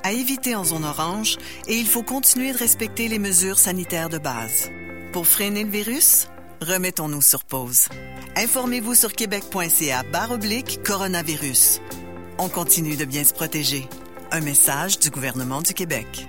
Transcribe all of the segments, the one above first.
à éviter en zone orange et il faut continuer de respecter les mesures sanitaires de base. Pour freiner le virus, remettons-nous sur pause. Informez-vous sur québec.ca/coronavirus. On continue de bien se protéger. Un message du gouvernement du Québec.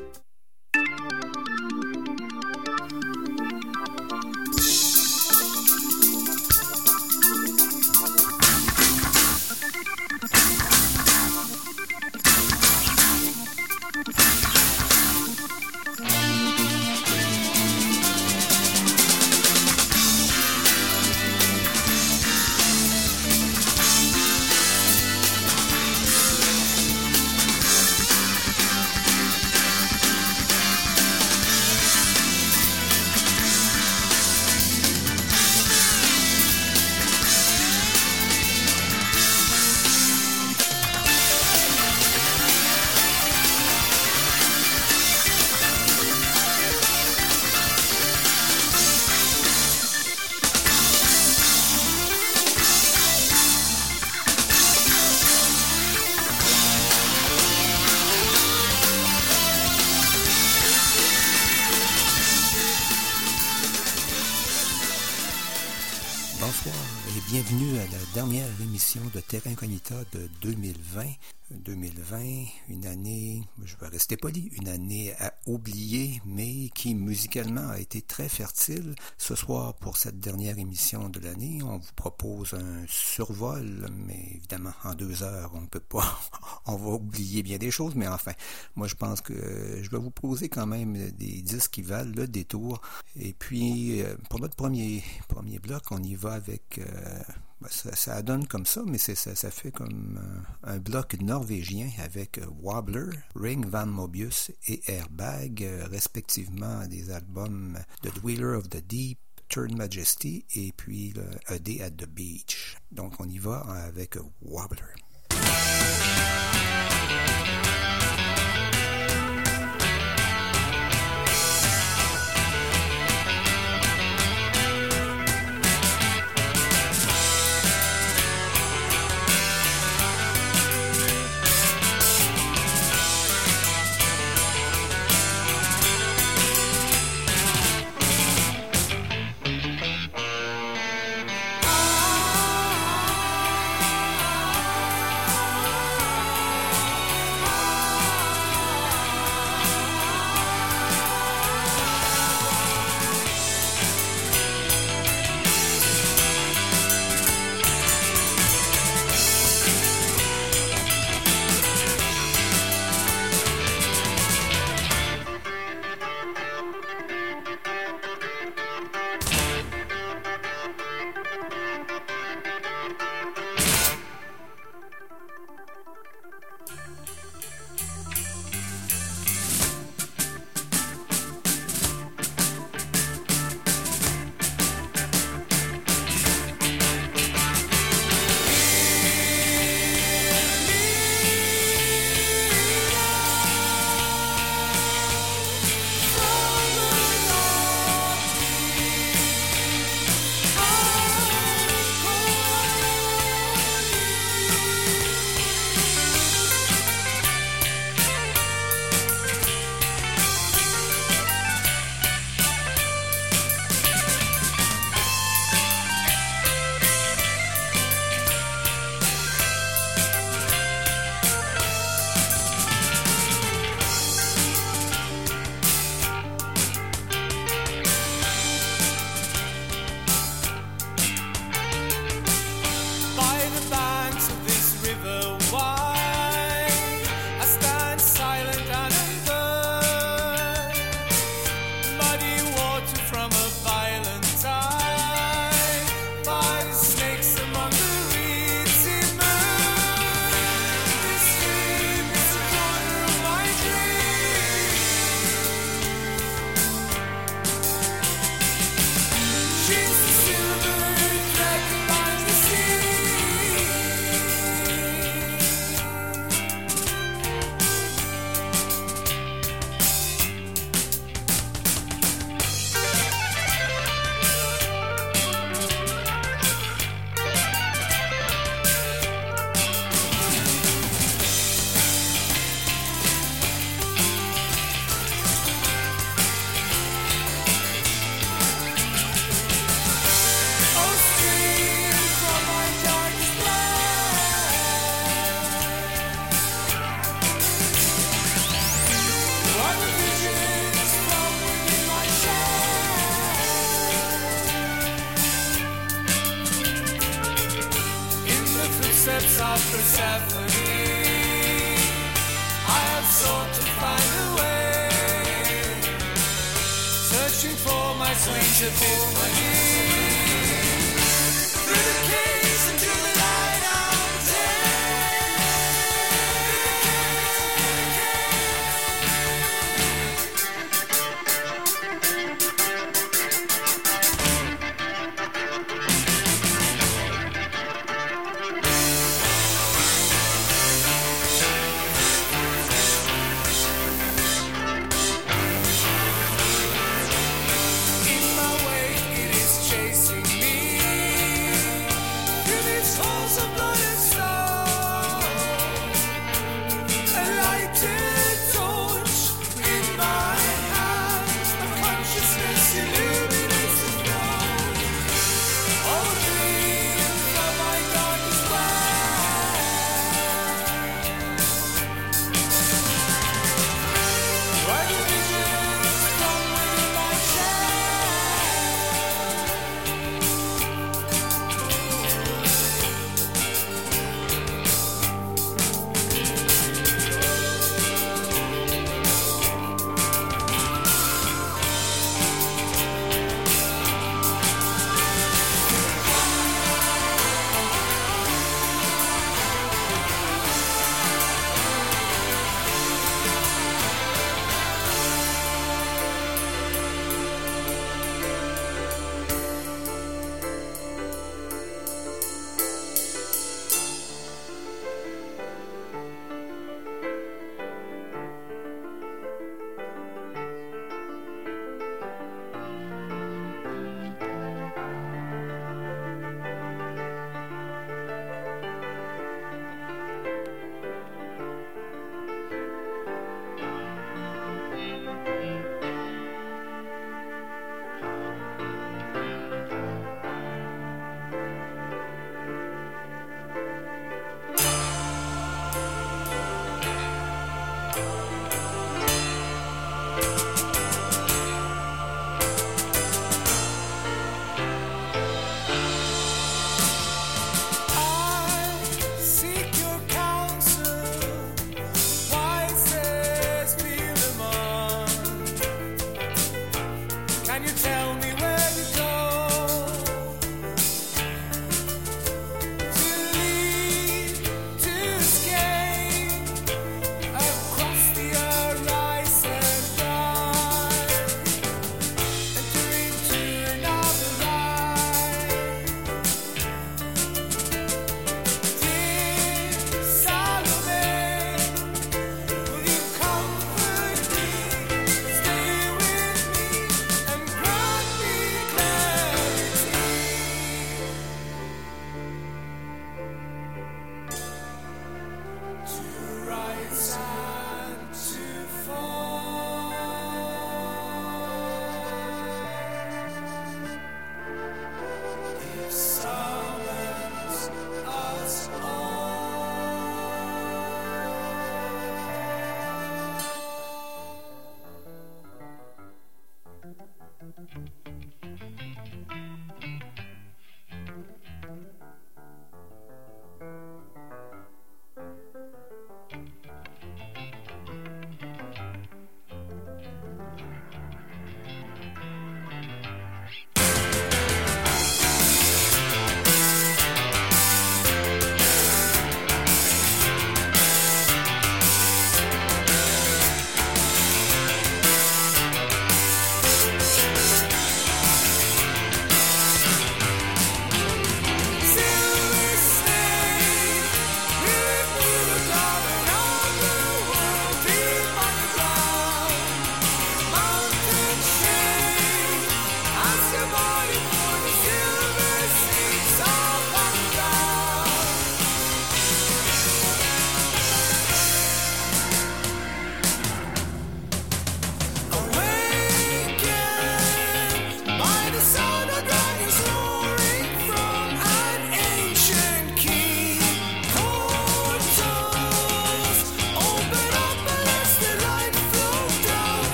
Bonsoir et bienvenue à la dernière émission de Terra Incognita de 2020. 2020, une année, je vais rester poli, une année à oublier, mais qui musicalement a été très fertile. Ce soir, pour cette dernière émission de l'année, on vous propose un survol, mais évidemment, en 2 heures, on ne peut pas, on va oublier bien des choses, mais enfin, moi je pense que je vais vous poser quand même des disques qui valent le détour. Et puis, pour notre premier bloc, on y va avec... Ça donne comme ça, mais ça fait comme un bloc norvégien avec Wobbler, Ring Van Mobius et Airbag, respectivement des albums The Dweller of the Deep, Turn Majesty et puis A Day at the Beach. Donc on y va avec Wobbler. symphony. I have sought to find a way, searching for my sweet epiphany. Through the caves and to the light of day. In my way it is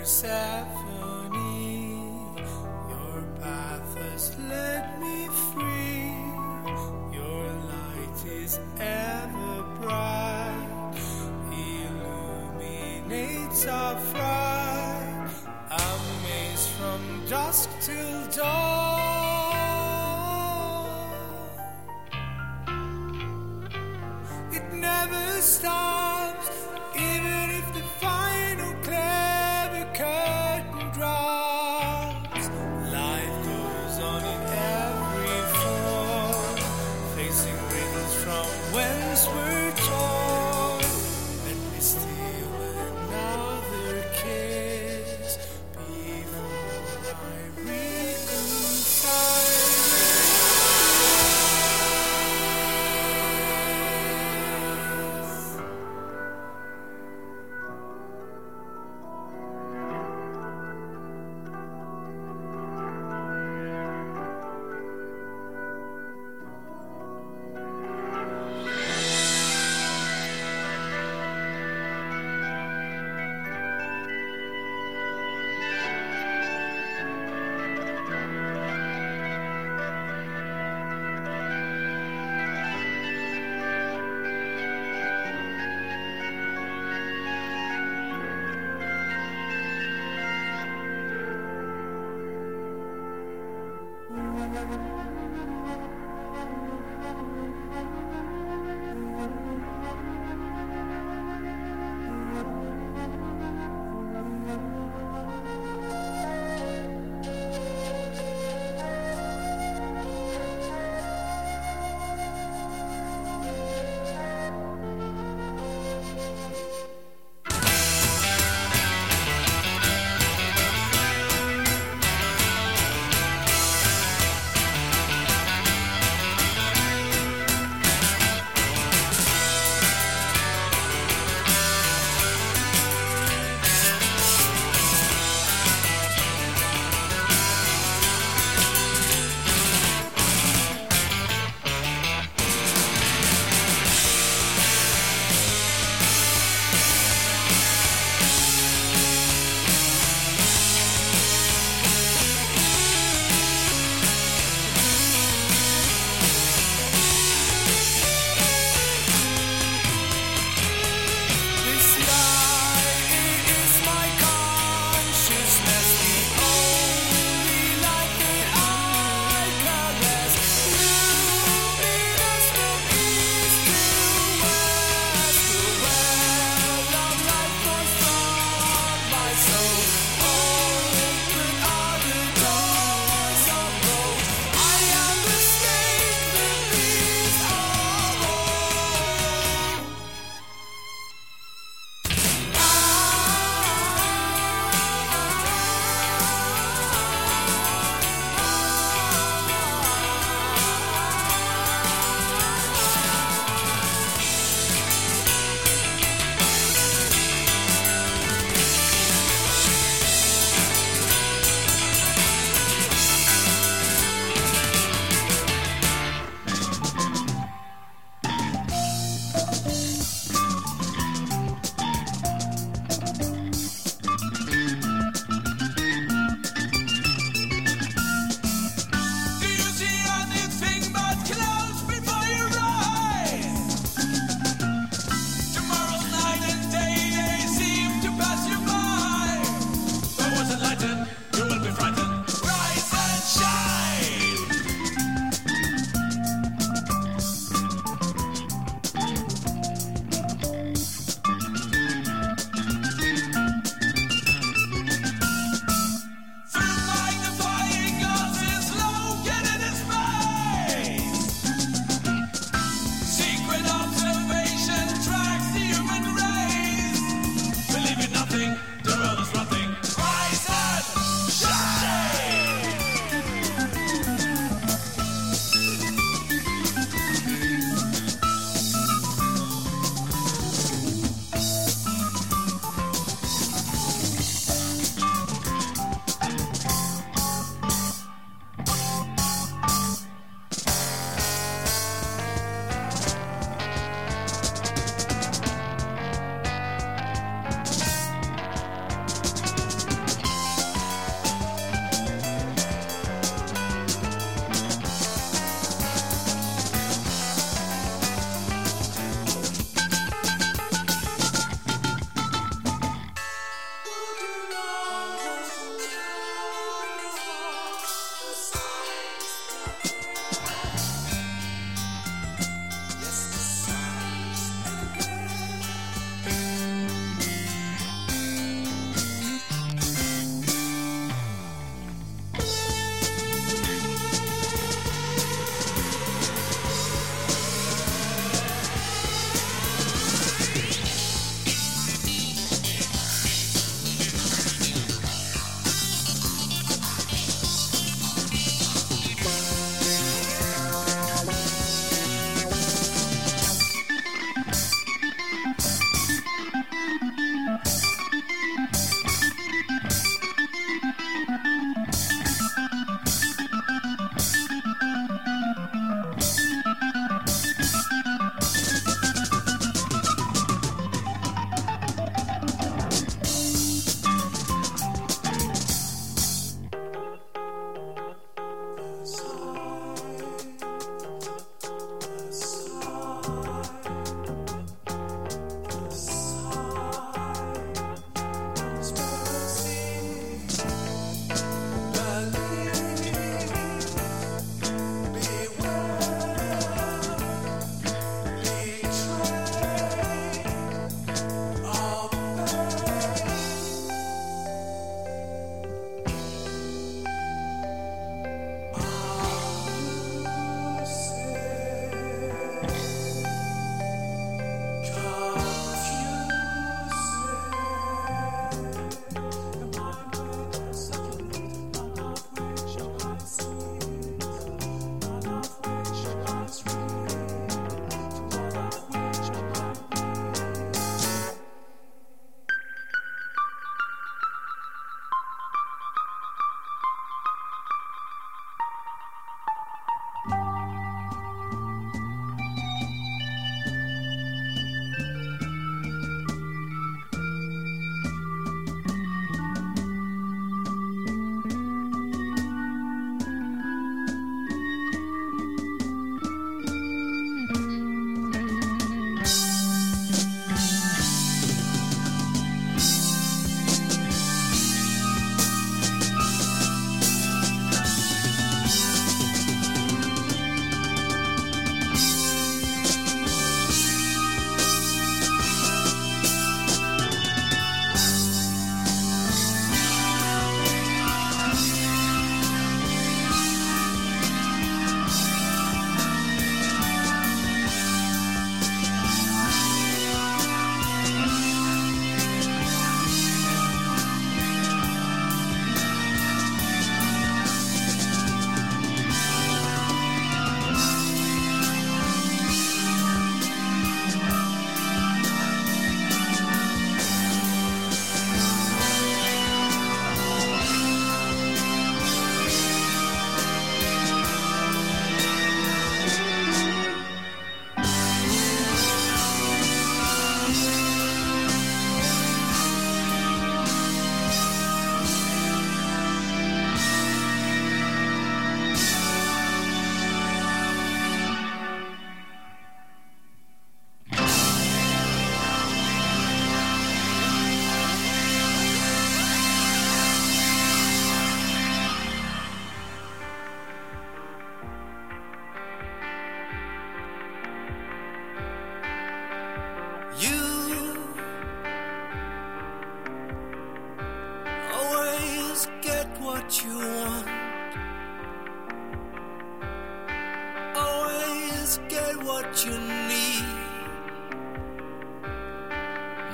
Persephone, your path has led me free. Your light is ever bright, illuminates our fright, amazed from dusk till dawn. It never stops, even if the final clever curtain drops. Life goes on in every form, facing rings from whence we're torn. Let me steal another kiss before I reconcile.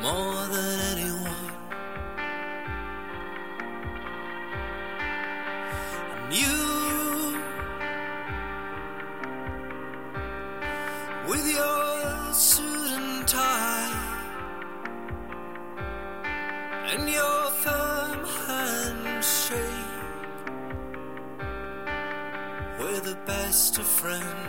more than anyone. And you, with your suit and tie, and your firm handshake, we're the best of friends.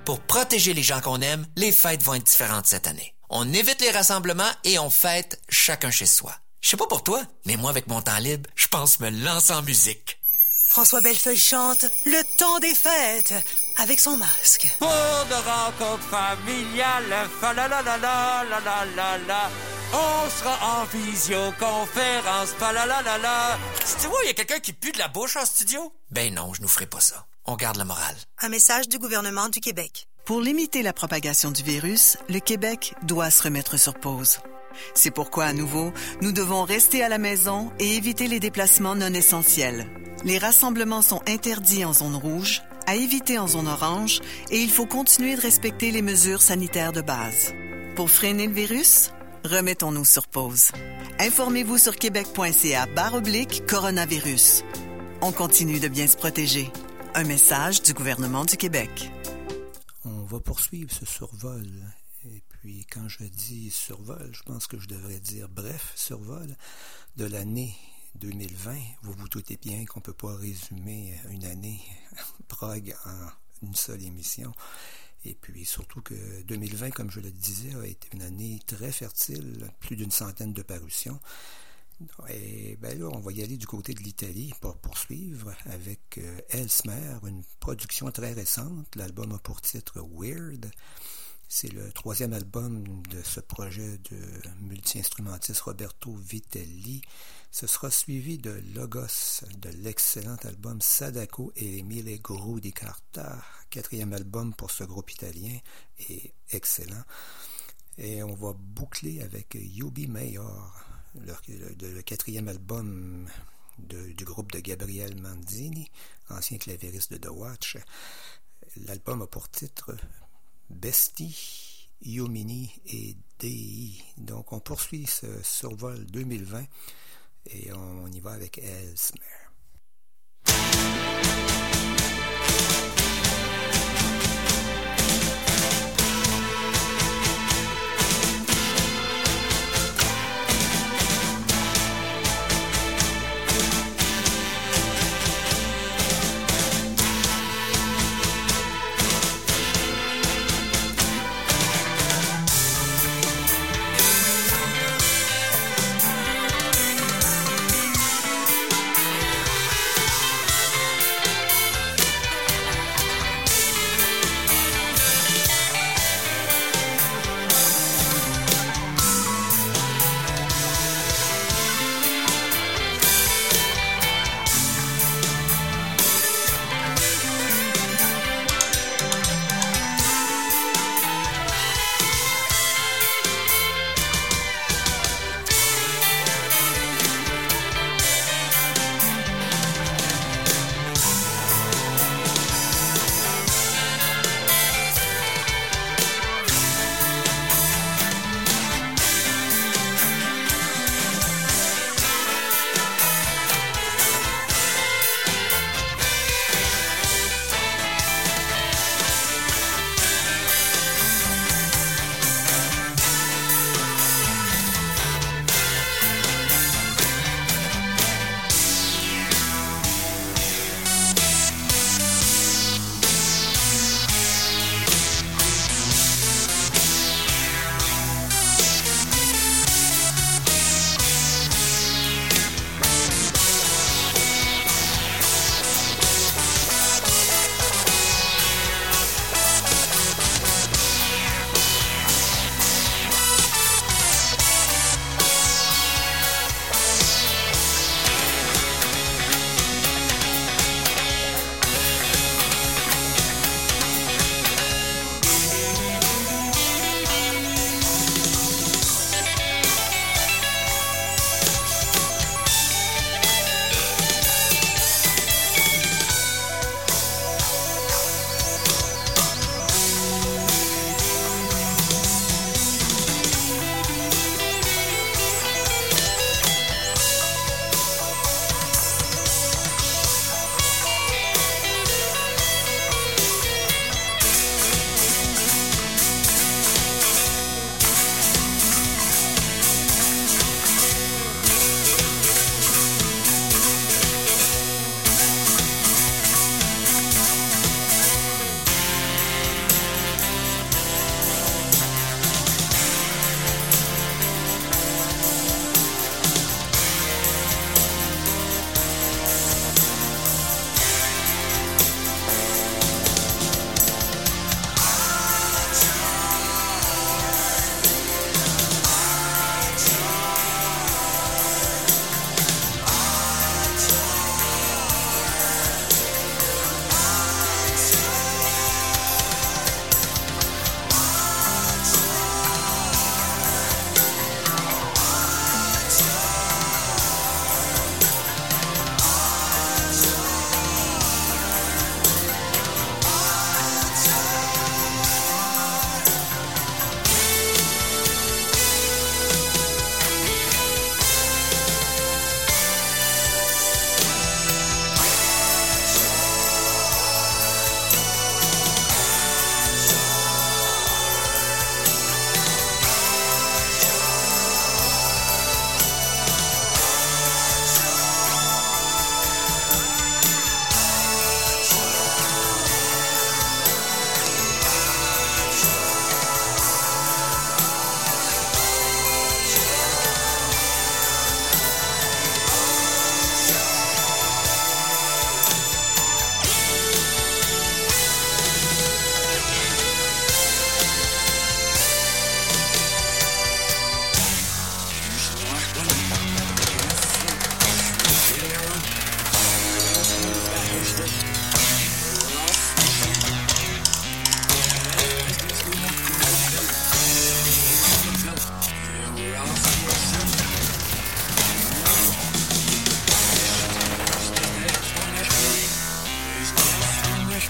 Pour protéger les gens qu'on aime, les fêtes vont être différentes cette année. On évite les rassemblements et on fête chacun chez soi. Je sais pas pour toi, mais moi, avec mon temps libre, je pense me lancer en musique. François Bellefeuille chante « Le temps des fêtes » avec son masque. Pour de rencontres familiales, fa la la la la la la la la. On sera en visioconférence, fa la la la la. Tu vois, il y a quelqu'un qui pue de la bouche en studio? Ben non, je nous ferai pas ça. On garde le moral. Un message du gouvernement du Québec. Pour limiter la propagation du virus, le Québec doit se remettre sur pause. C'est pourquoi, à nouveau, nous devons rester à la maison et éviter les déplacements non essentiels. Les rassemblements sont interdits en zone rouge, à éviter en zone orange, et il faut continuer de respecter les mesures sanitaires de base. Pour freiner le virus, remettons-nous sur pause. Informez-vous sur québec.ca/coronavirus. On continue de bien se protéger. Un message du gouvernement du Québec. On va poursuivre ce survol. Et puis, quand je dis survol, je pense que je devrais dire bref survol de l'année 2020. Vous vous doutez bien qu'on ne peut pas résumer une année prog en une seule émission. Et puis, surtout que 2020, comme je le disais, a été une année très fertile, plus d'une centaine de parutions. Et bien là, on va y aller du côté de l'Italie pour poursuivre avec Ellesmer, une production très récente. L'album a pour titre Weird. C'est le troisième album de ce projet de multi-instrumentiste Roberto Vitelli. Ce sera suivi de Logos, de l'excellent album Sadako e Mille Gru di Carta, quatrième album pour ce groupe italien, et excellent. Et on va boucler avec Yubi Mayor, le quatrième album du groupe de Gabriel Manzini, ancien clavieriste de The Watch. L'album a pour titre Besti, Iomini et Dei. Donc on poursuit ce survol 2020 et on y va avec Ellesmer.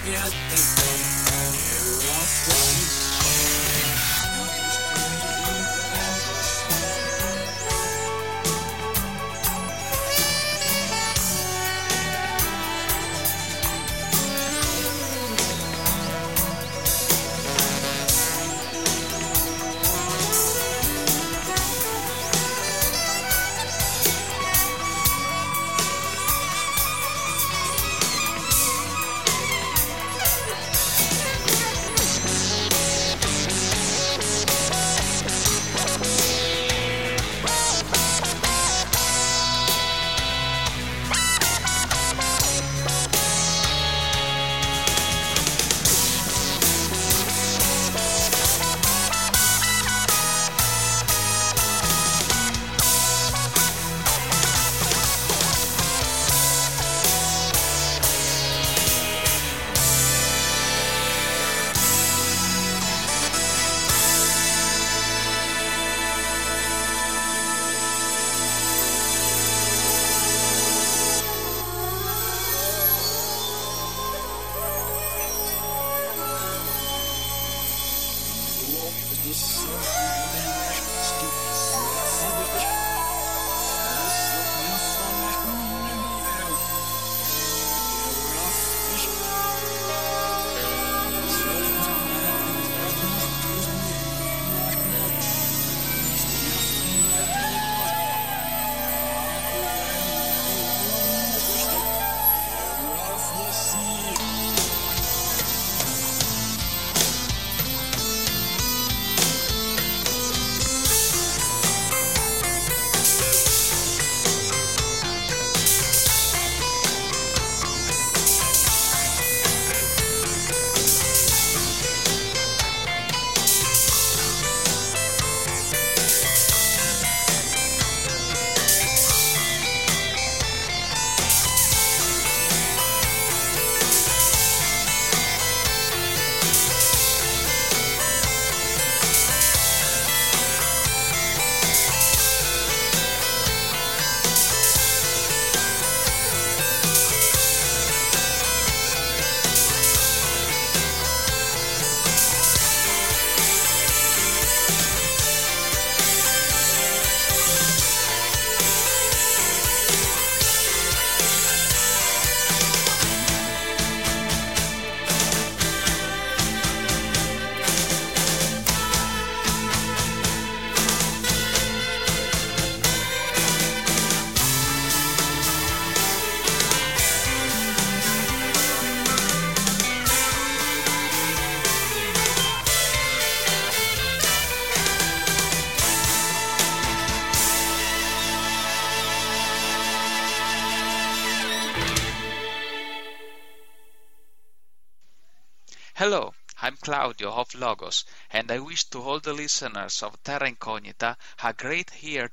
Hello, I'm Claudio of Logos, and I wish to all the listeners of Terra Incognita a great year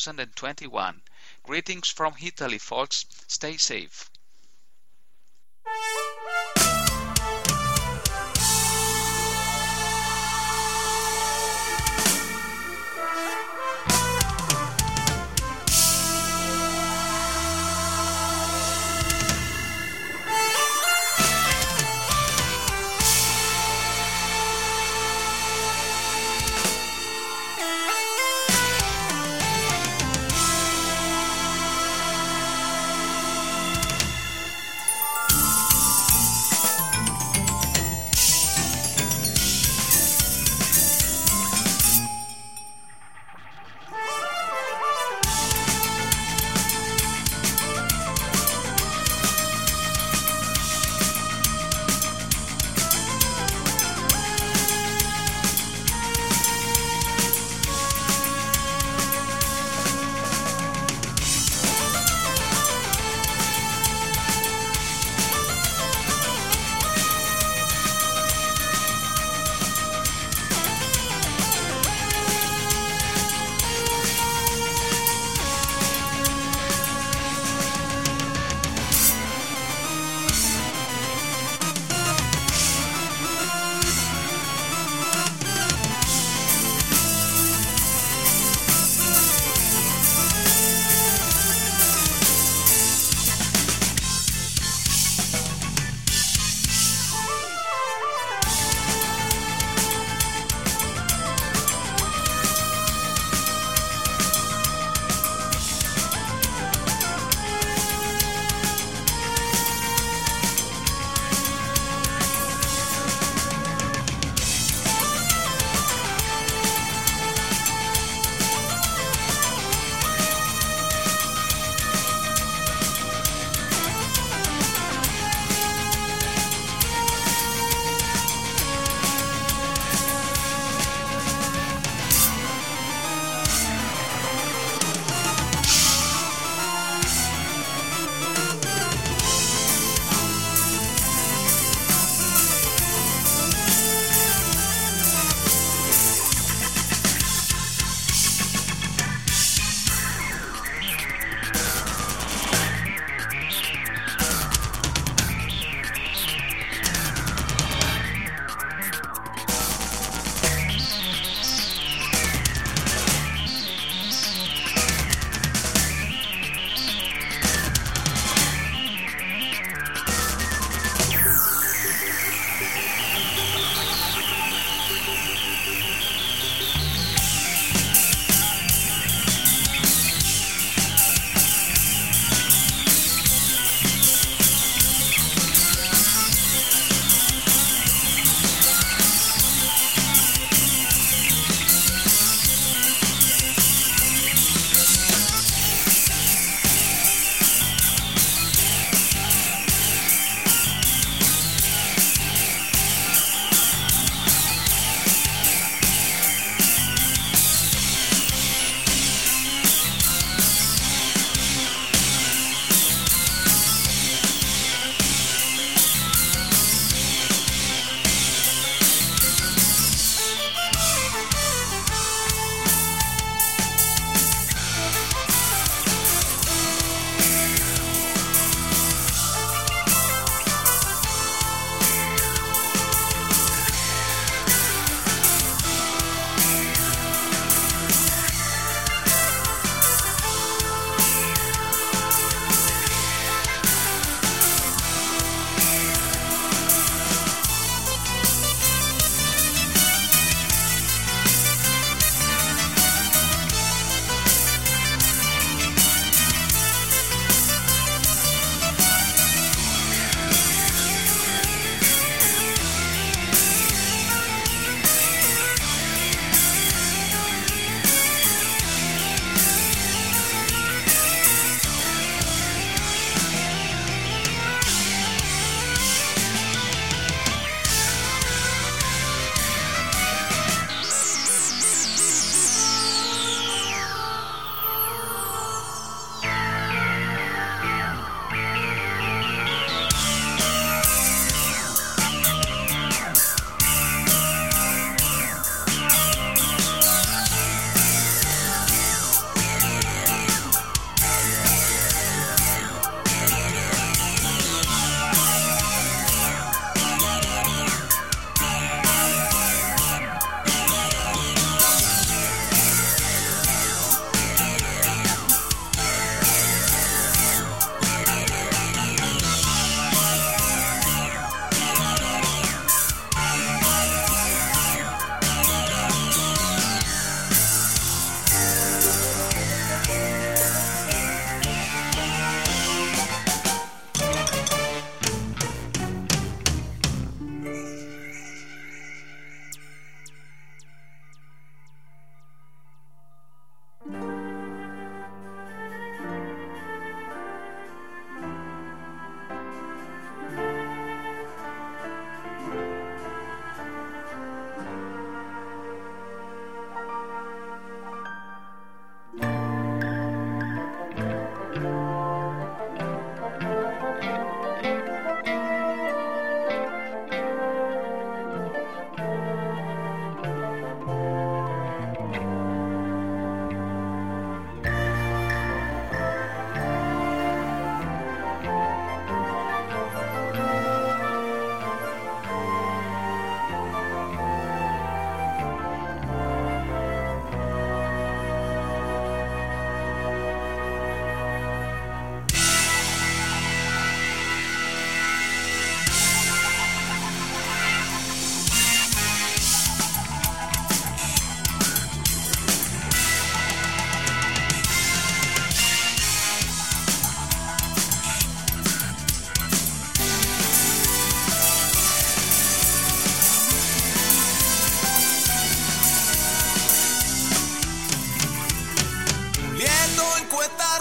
2021. Greetings from Italy, folks. Stay safe.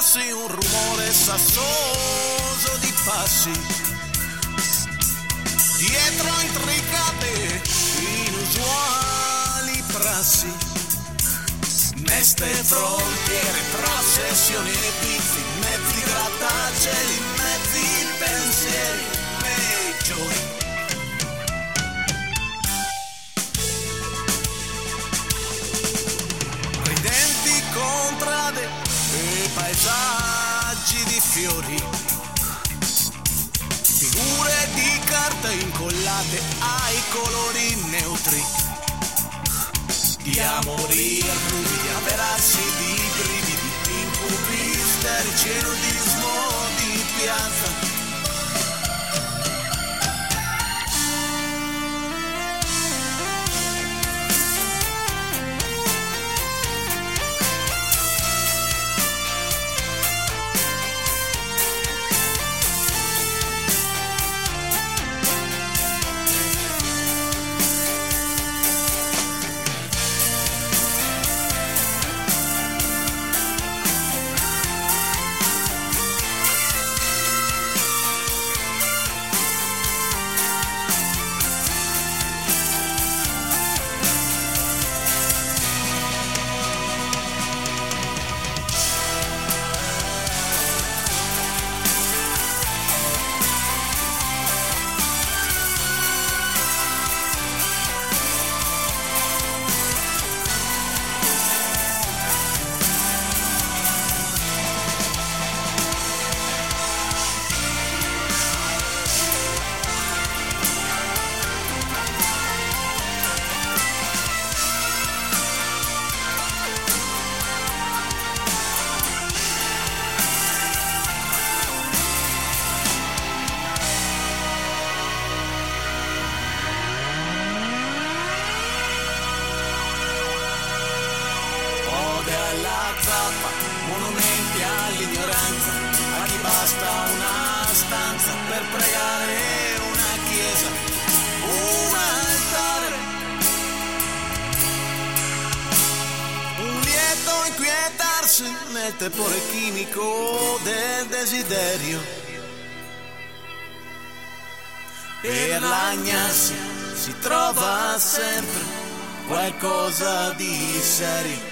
sì, un rumore sassoso di passi, dietro intricate, inusuali prassi, meste frontiere, processioni e pizzi, mezzi grattacieli, mezzi pensieri, peggiori. Ridenti contrade e paesaggi di fiori, figure di carta incollate ai colori neutri, di amori altrui, di avverarsi di brividi, di incubi isterici e nudismo di piazza. Monumenti all'ignoranza, a chi basta una stanza per pregare, una chiesa, un altare, un lieto inquietarsi nel tepore chimico del desiderio, per lagnarsi si trova sempre qualcosa di serio.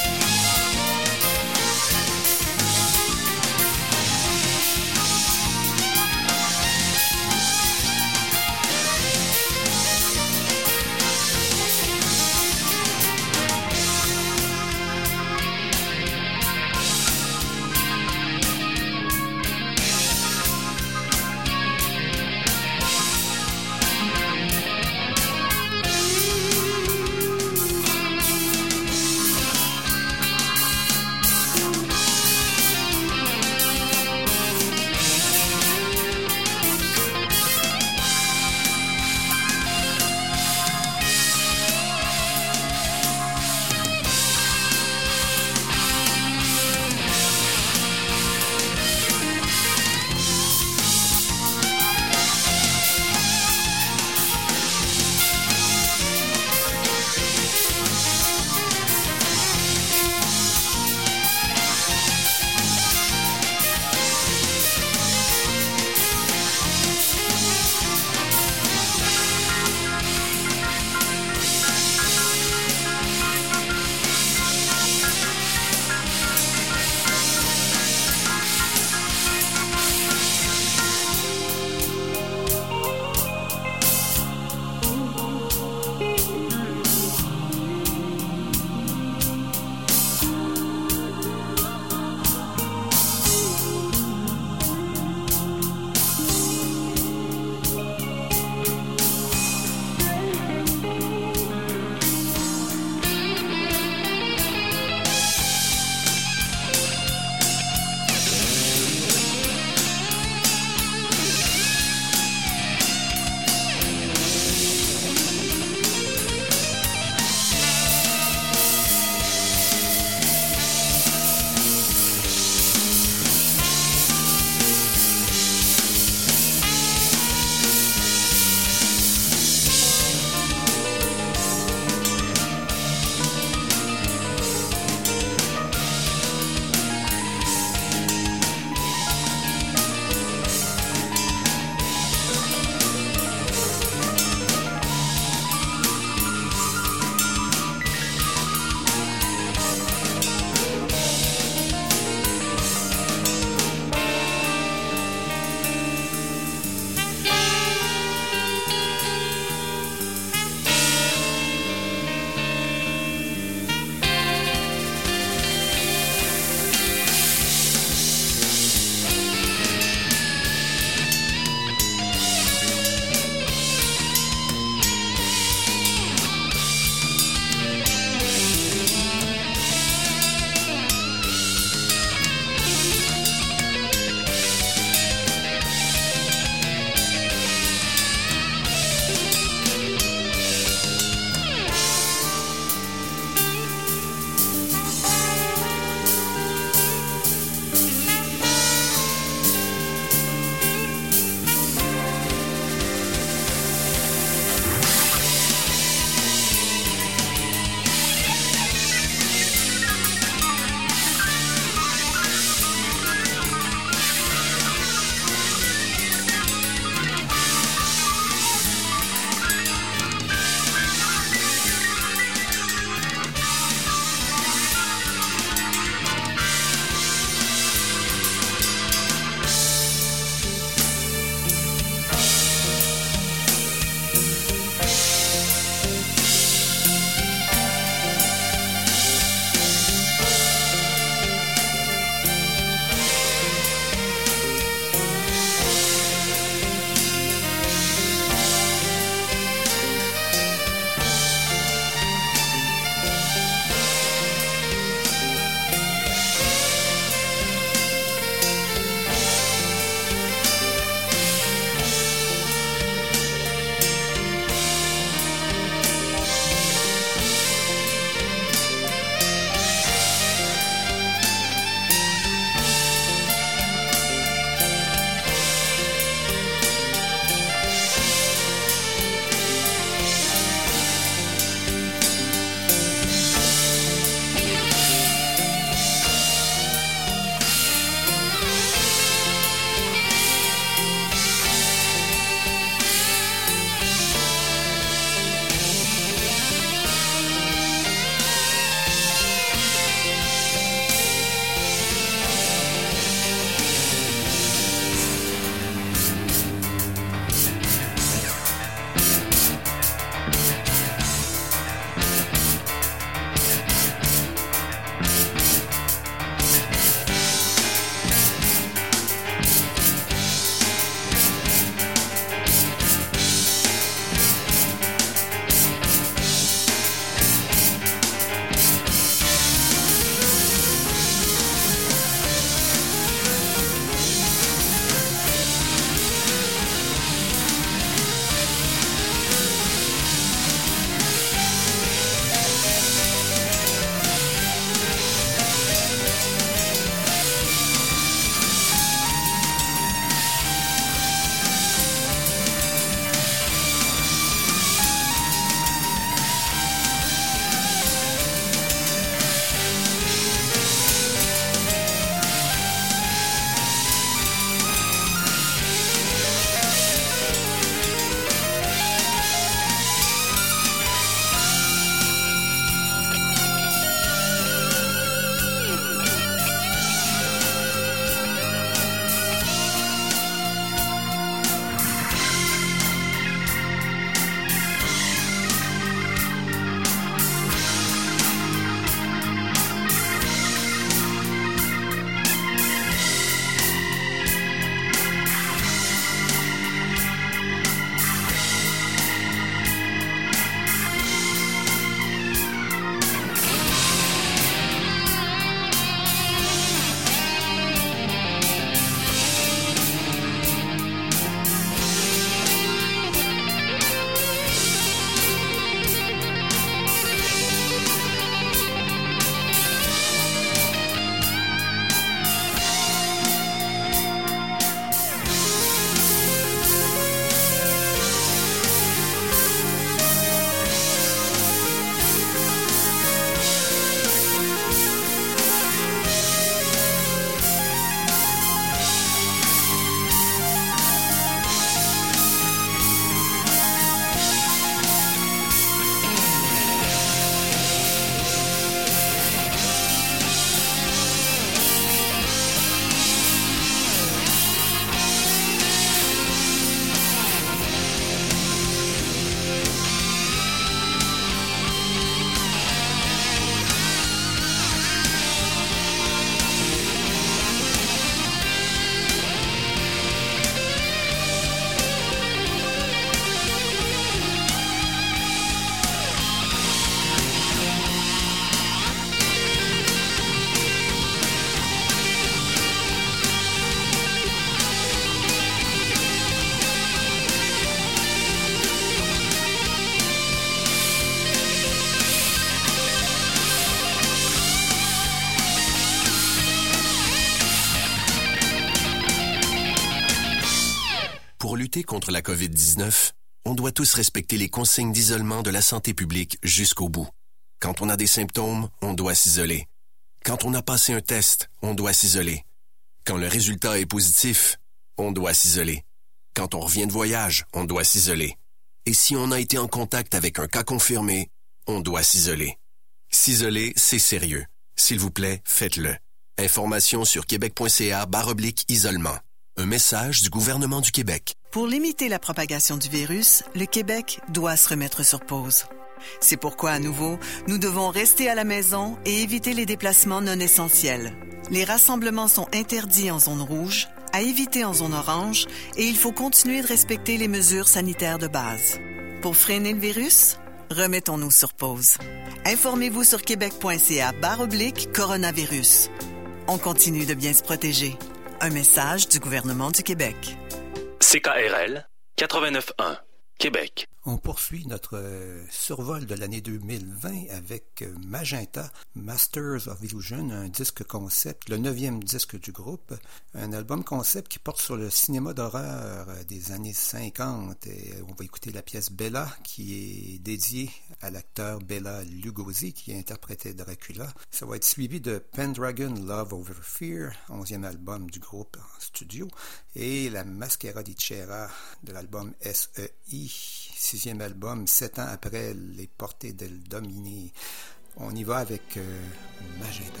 Pour lutter contre la COVID-19, on doit tous respecter les consignes d'isolement de la santé publique jusqu'au bout. Quand on a des symptômes, on doit s'isoler. Quand on a passé un test, on doit s'isoler. Quand le résultat est positif, on doit s'isoler. Quand on revient de voyage, on doit s'isoler. Et si on a été en contact avec un cas confirmé, on doit s'isoler. S'isoler, c'est sérieux. S'il vous plaît, faites-le. Information sur québec.ca/isolement. Un message du gouvernement du Québec. Pour limiter la propagation du virus, le Québec doit se remettre sur pause. C'est pourquoi, à nouveau, nous devons rester à la maison et éviter les déplacements non essentiels. Les rassemblements sont interdits en zone rouge, à éviter en zone orange, et il faut continuer de respecter les mesures sanitaires de base. Pour freiner le virus, remettons-nous sur pause. Informez-vous sur québec.ca/coronavirus. On continue de bien se protéger. Un message du gouvernement du Québec. CKRL 89.1, Québec. On poursuit notre survol de l'année 2020 avec Magenta, Masters of Illusion, un disque concept, le 9e disque du groupe, un album concept qui porte sur le cinéma d'horreur des années 50. Et on va écouter la pièce Bella, qui est dédiée à l'acteur Bela Lugosi, qui interprétait Dracula. Ça va être suivi de Pendragon Love Over Fear, 11e album du groupe en studio, et la Maschera di Cera de l'album SEI, 6e album, 7 ans après les Portées del Domini. On y va avec Magenta.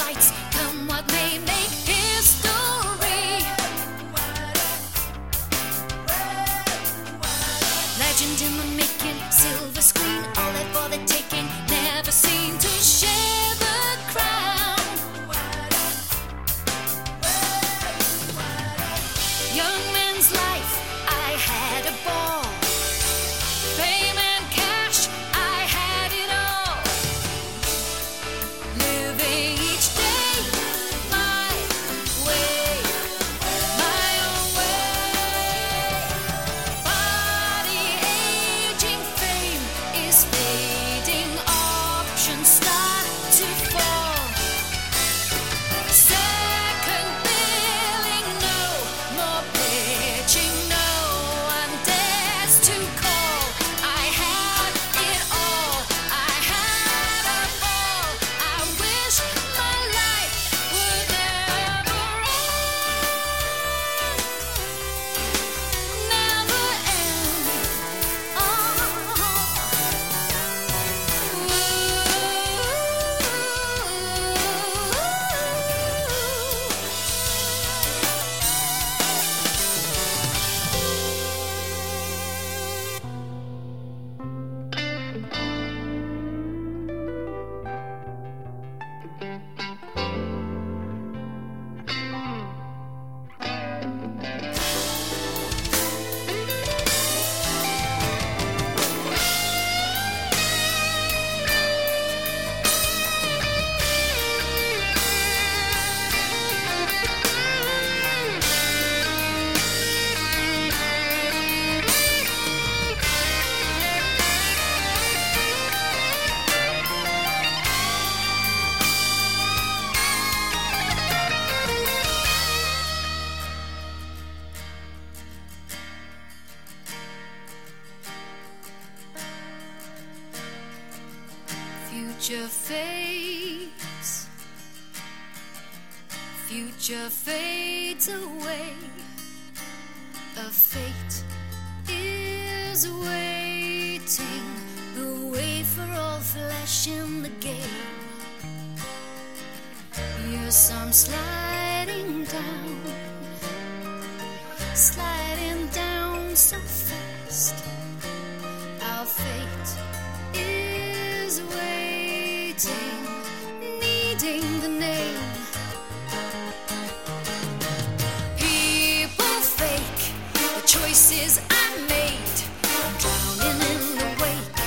lights, come what may, make history. Legend in the making, silver screen, all that for the taking, never seen to share the crown. Young man's life, I had a ball. Fame and cash, I had it all. Living each day my way, my own way. Body aging, fame is fading, options start to fall. Second billing, no more pitching, no one dares to call. I had it all, I had a ball. I wish my life would never end, future fades away. A fate is waiting, the way for all flesh in the game. Yes, I'm sliding down so fast. Our fate is waiting, needing the name. People fake the choices I made, drowning in the wake.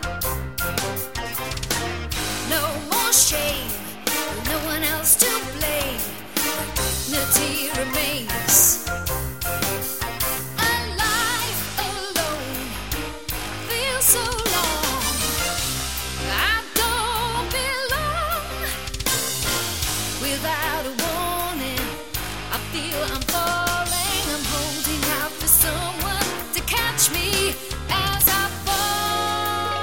No more shame, no one else to blame. Dignity remains. Alive alone, feels so long. I don't belong. Without a warning, I feel I'm falling. I'm holding out for someone to catch me as I fall.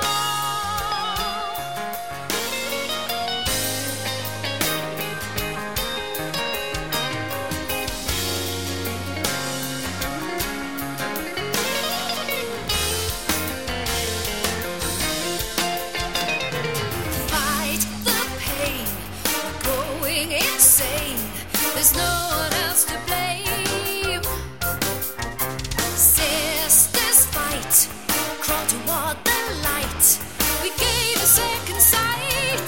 Fight the pain, going insane. There's no one else to blame. Sisters fight, crawl toward the light. We gain a second sight.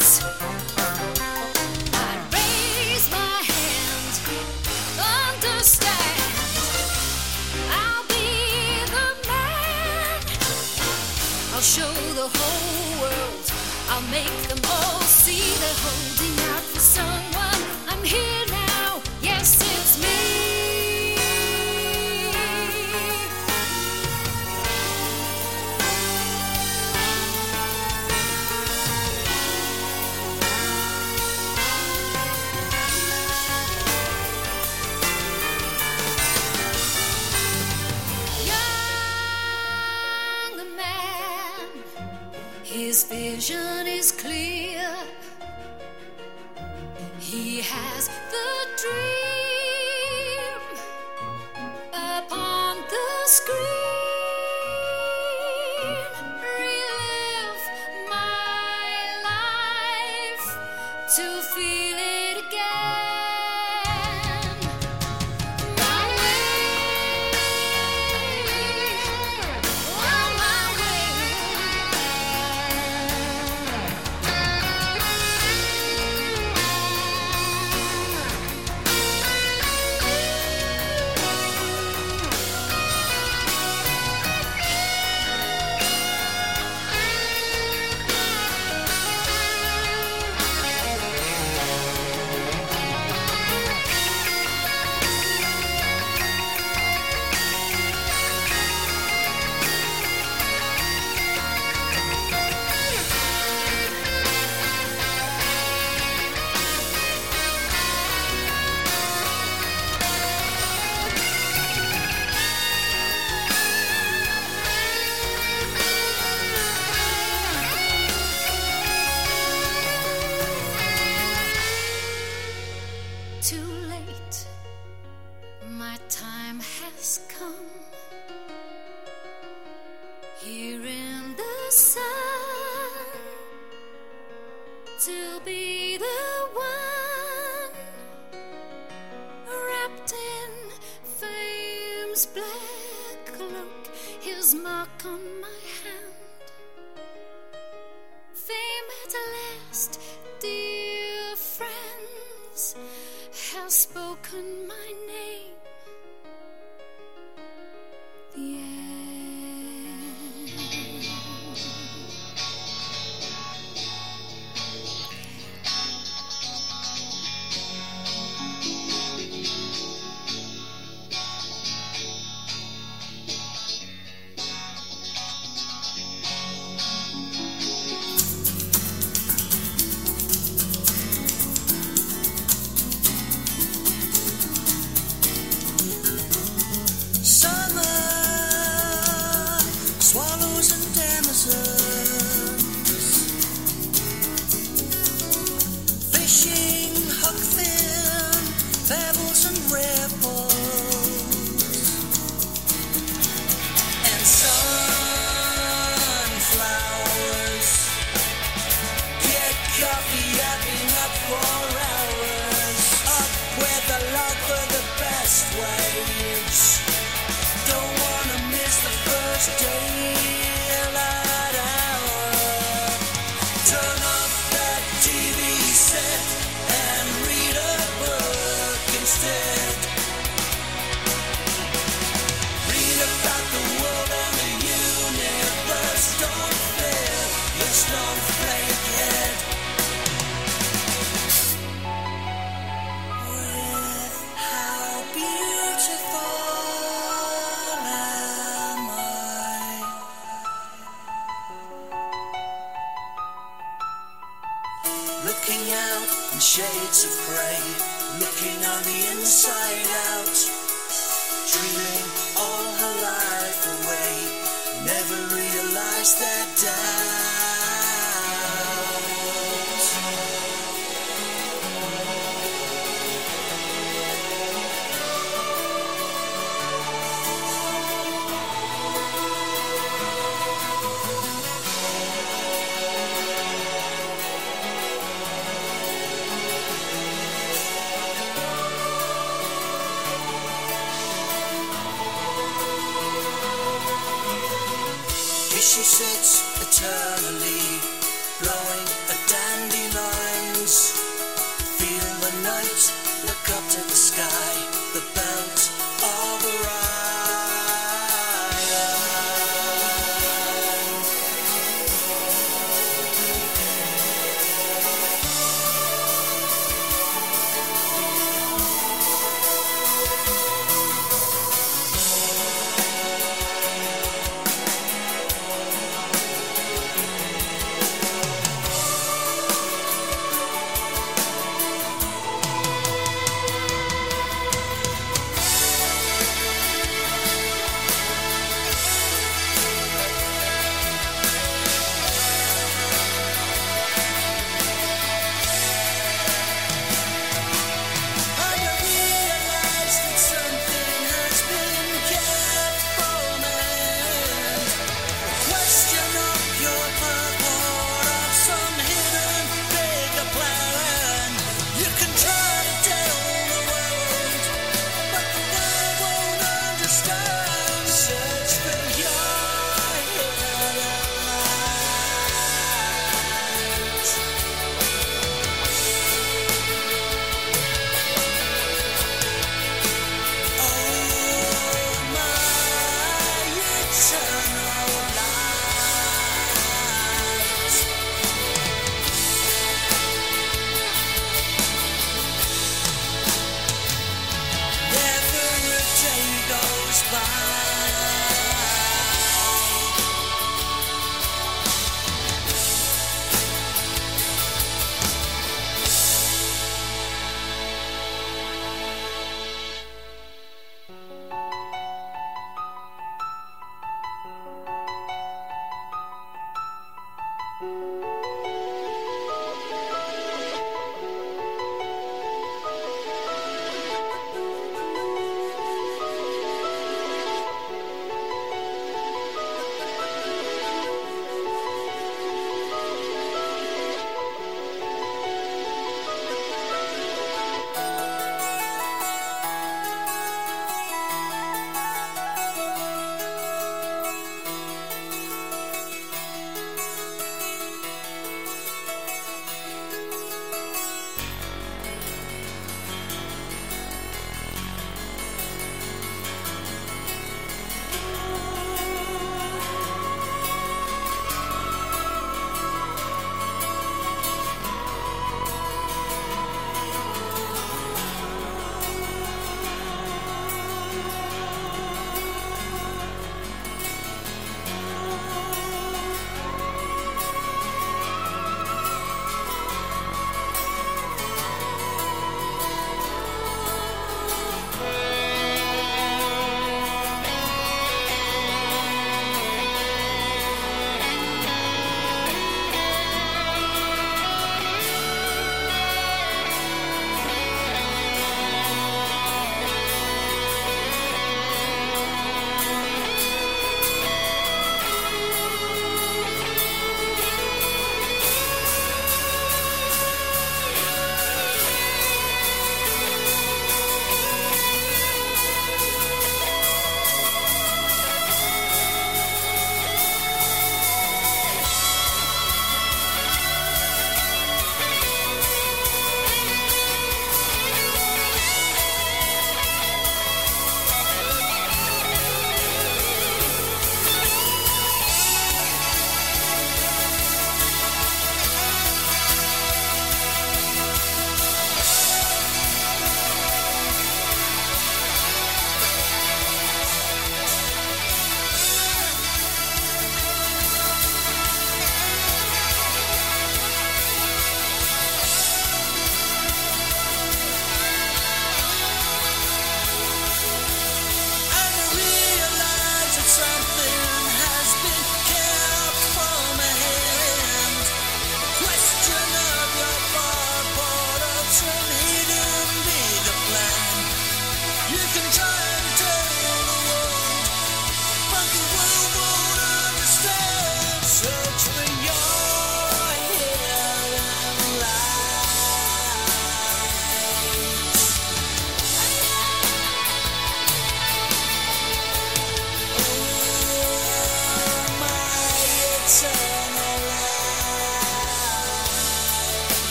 I raise my hand, understand. I'll be the man. I'll show the whole world. I'll make them all see they're holding out for someone. I'm here now, yes, it's me. Young man, his vision is clear. He has the dream upon the screen. Relive my life to feel it too late. My time has come. Here in the sun, to be the one wrapped in fame's black cloak, his mark on my hand. Fame at last, dear friends, has spoken my name. The end. Swallows and Amazons, fishing hook thin, pebbles and ripples, and sunflowers. Get coffee, I've been up for hours, up with the log for the best waves. Don't wanna miss the first daylight hour. Turn off that TV set and read a book instead. Read about the world and the universe. Don't fail your snowflake head. With how beautiful am I? Looking out in shades of grey, looking on the inside out, dreaming all her life away, never realized that doubt. She sits eternally, blowing at dandelions. Feel the night, look up to the sky, the belt of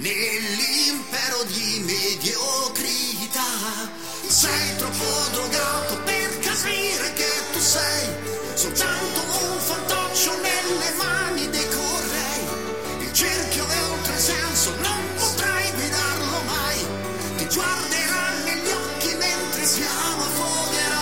nell'impero di mediocrità. Sei troppo drogato per capire che tu sei soltanto un fantoccio nelle mani dei correi. Il cerchio è oltresenso, non potrai guidarlo mai. Ti guarderà negli occhi mentre siamo affogherai.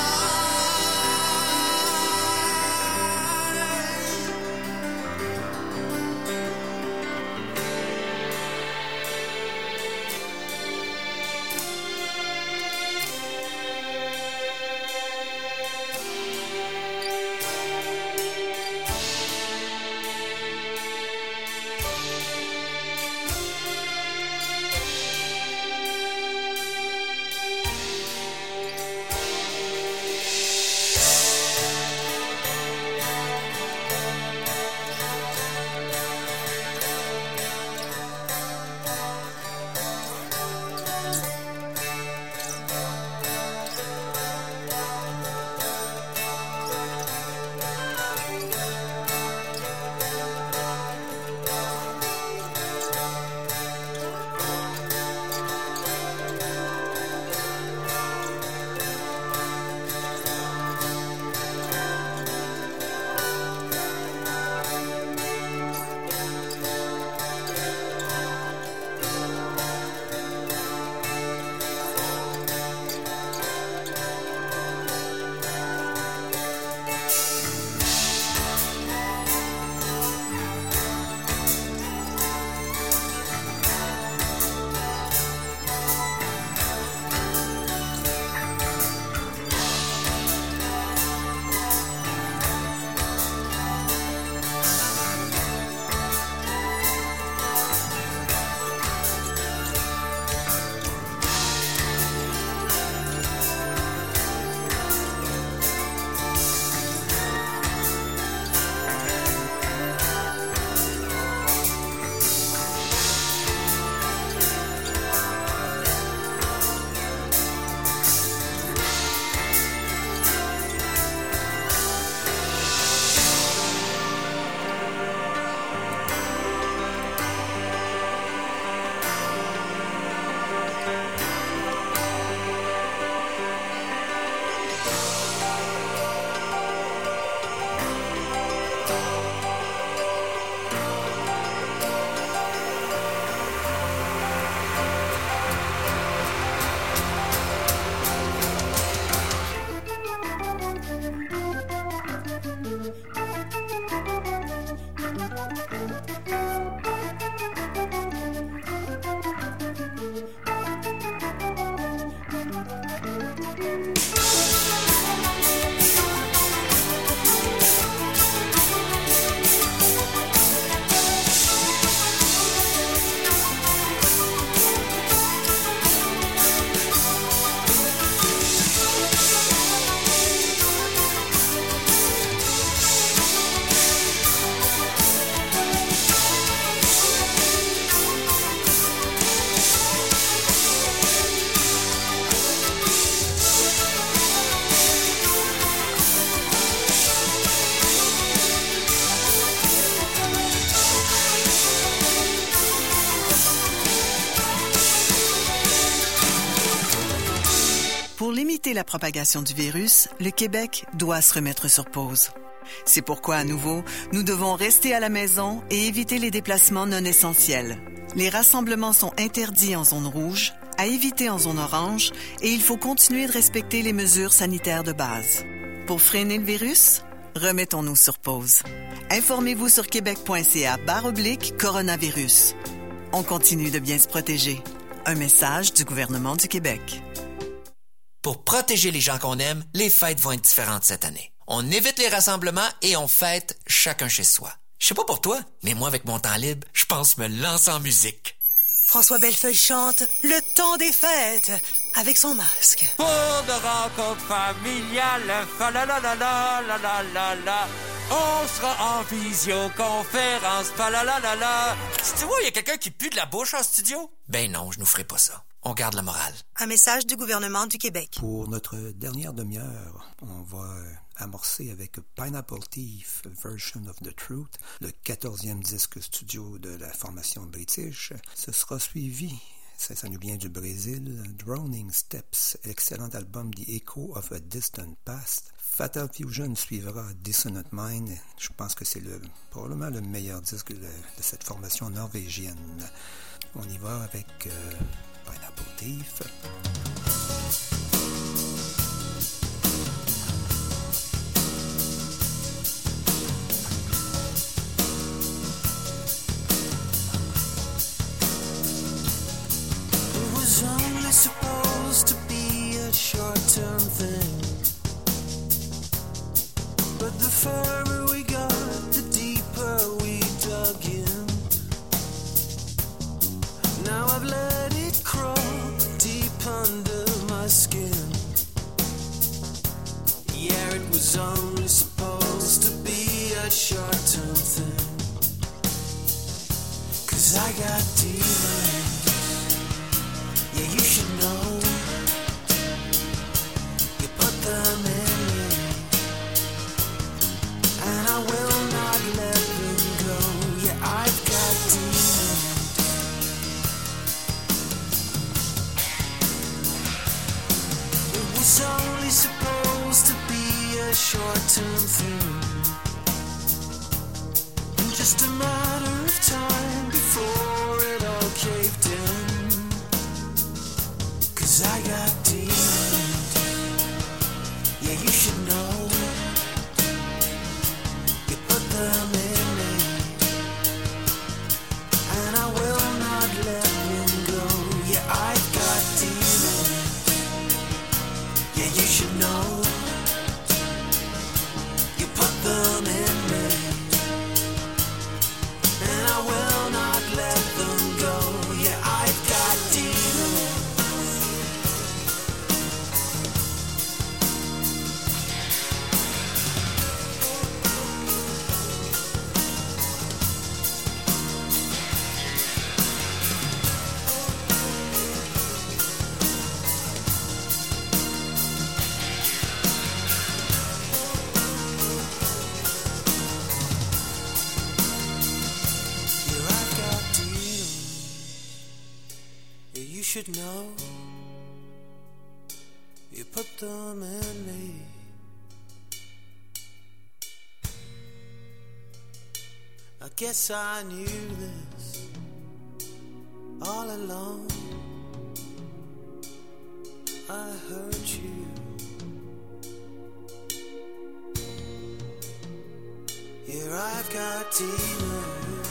Pour limiter la propagation du virus, le Québec doit se remettre sur pause. C'est pourquoi, à nouveau, nous devons rester à la maison et éviter les déplacements non essentiels. Les rassemblements sont interdits en zone rouge, à éviter en zone orange, et il faut continuer de respecter les mesures sanitaires de base. Pour freiner le virus, remettons-nous sur pause. Informez-vous sur québec.ca/coronavirus. On continue de bien se protéger. Un message du gouvernement du Québec. Pour protéger les gens qu'on aime, les fêtes vont être différentes cette année. On évite les rassemblements et on fête chacun chez soi. Je sais pas pour toi, mais moi, avec mon temps libre, je pense me lancer en musique. François Bellefeuille chante « Le temps des fêtes » avec son masque. Pour de rencontres familiales, fa la la la la la la la la. On sera en visioconférence, fa la la la la. Si tu vois, il y a quelqu'un qui pue de la bouche en studio? Ben non, je nous ferai pas ça. On garde la morale. Un message du gouvernement du Québec. Pour notre dernière demi-heure, on va amorcé avec Pineapple Thief, Version of the Truth, le 14e disque studio de la formation british. Ce sera suivi, ça nous vient du Brésil, Droning Steps, excellent album The Echo of a Distant Past. Fatal Fusion suivra Dissonant Mind. Je pense que c'est probablement le meilleur disque de cette formation norvégienne. On y va avec Pineapple Thief. It was only supposed to be a short-term thing. But the further we got, the deeper we dug in. Now I've let it crawl deep under my skin. Yeah, it was only supposed to be a short-term thing. 'Cause I got demons, yeah, you should know. You put them in me, and I will not let them go. Yeah, I've got demons. It was only supposed to be a short-term thing, just a matter of time before it all caved in. 'Cause I got demons, yeah, you should know. You put them in me, and I will not let them go. Yeah, I've got demons, yeah, you should know. You put them in me, and I will not let them go. Yeah, I've got demons. You should know. You put them in me, I guess I knew this all along. I heard you. Here I've got demons.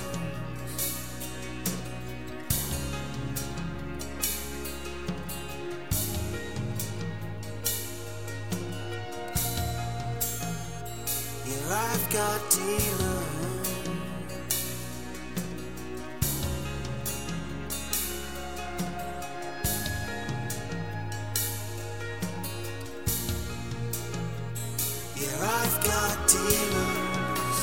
I've got demons. Yeah, I've got demons.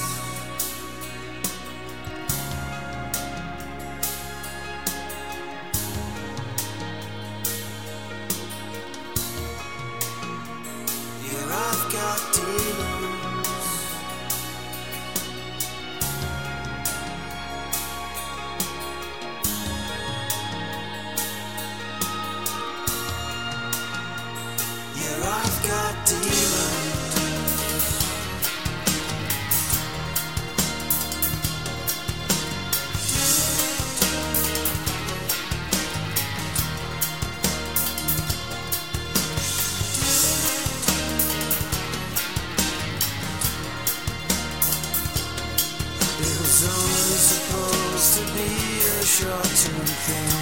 Yeah, I've got demons. I've got demons. It was only supposed to be a short-term thing.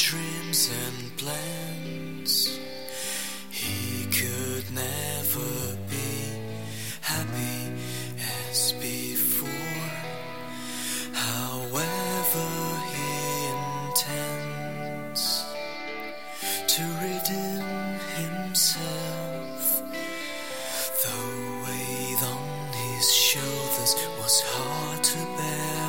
dreams and plans. He could never be happy as before. However, he intends to redeem himself. The weight on his shoulders was hard to bear.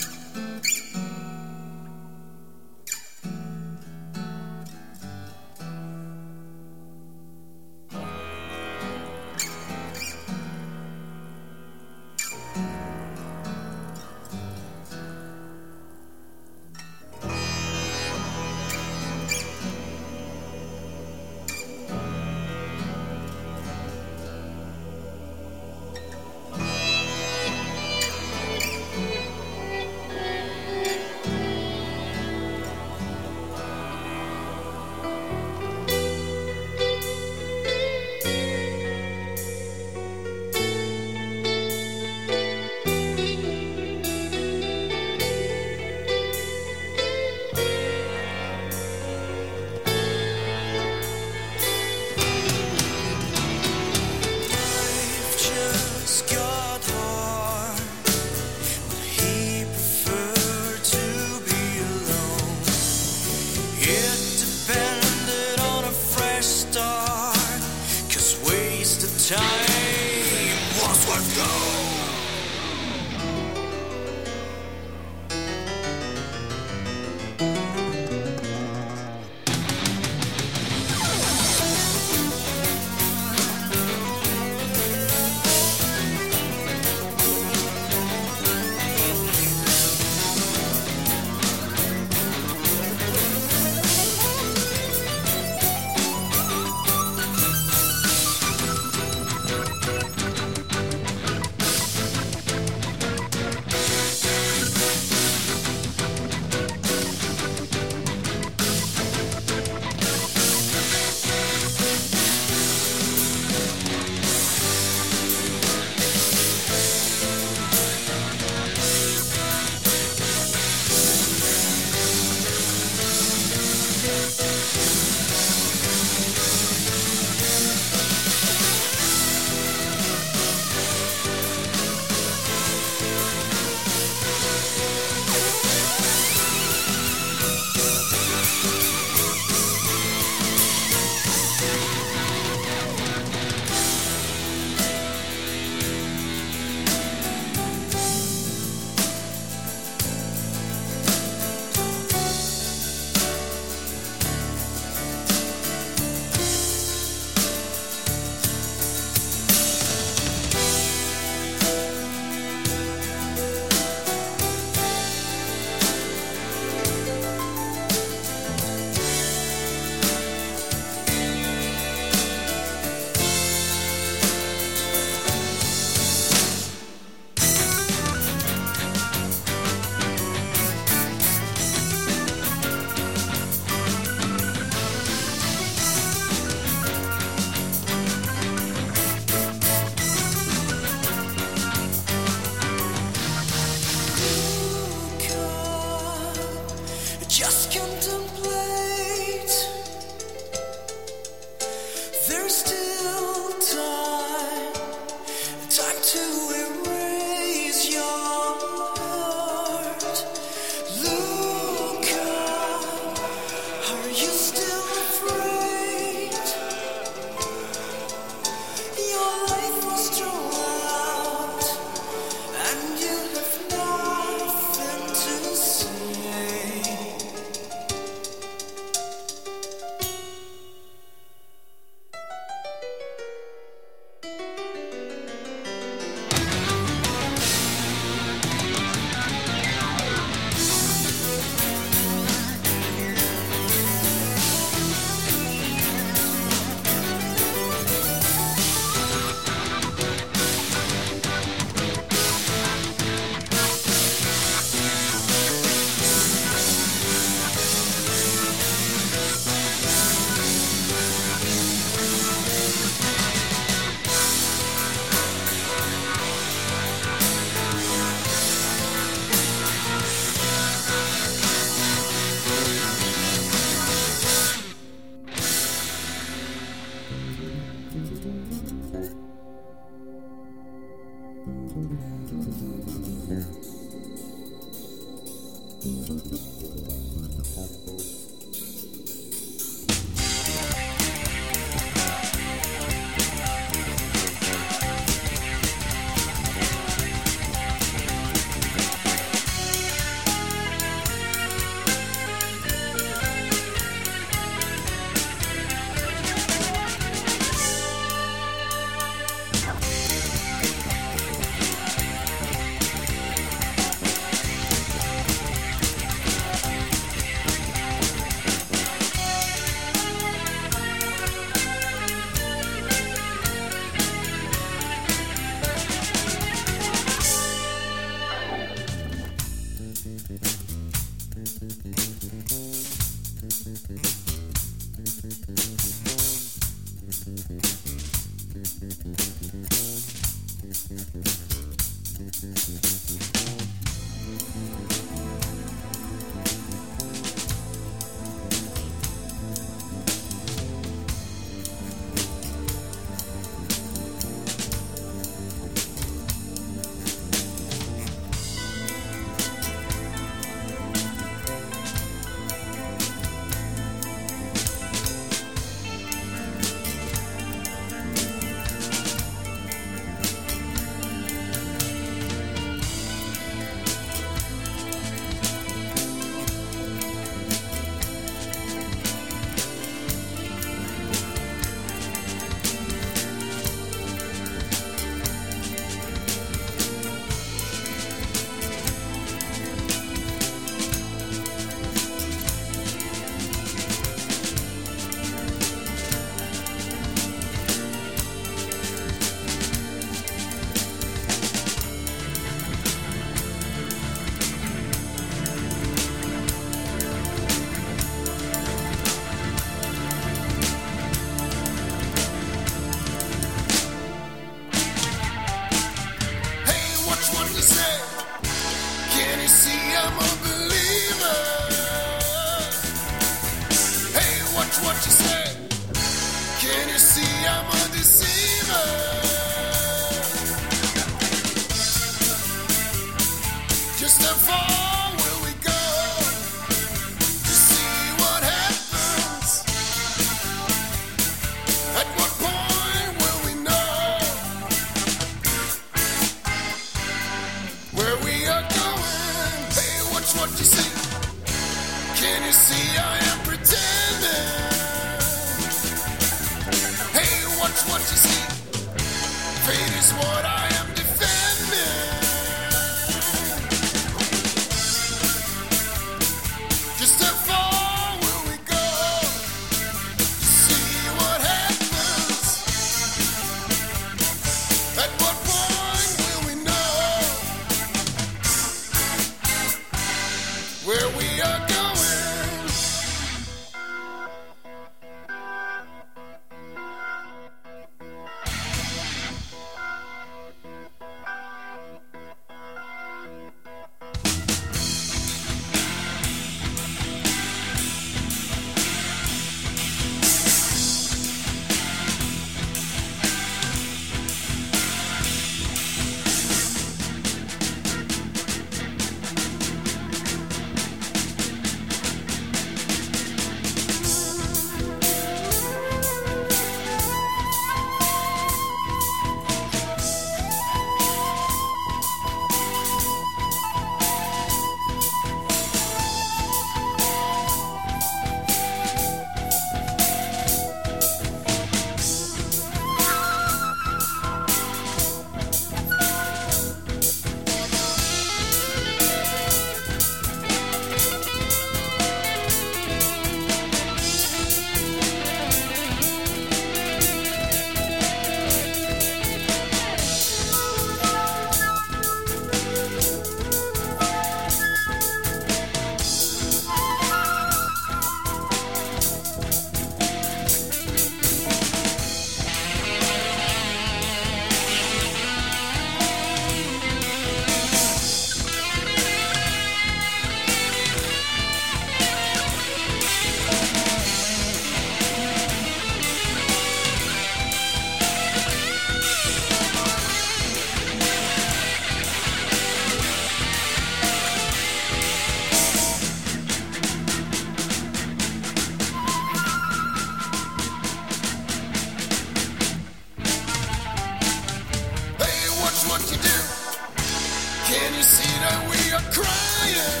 what you do? Can you see that we are crying?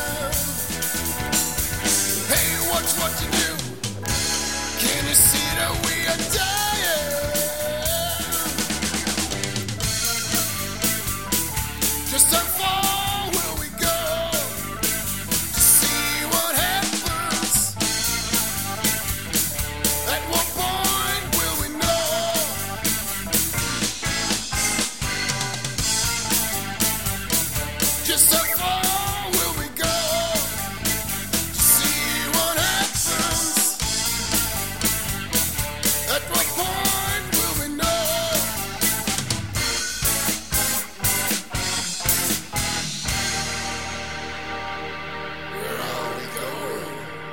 Hey, watch what you do. Can you see that we are dying? Just how far will we go to see what happens? At what point will we know? Just how far will we go to see what happens? At what point will we know? Where are we going?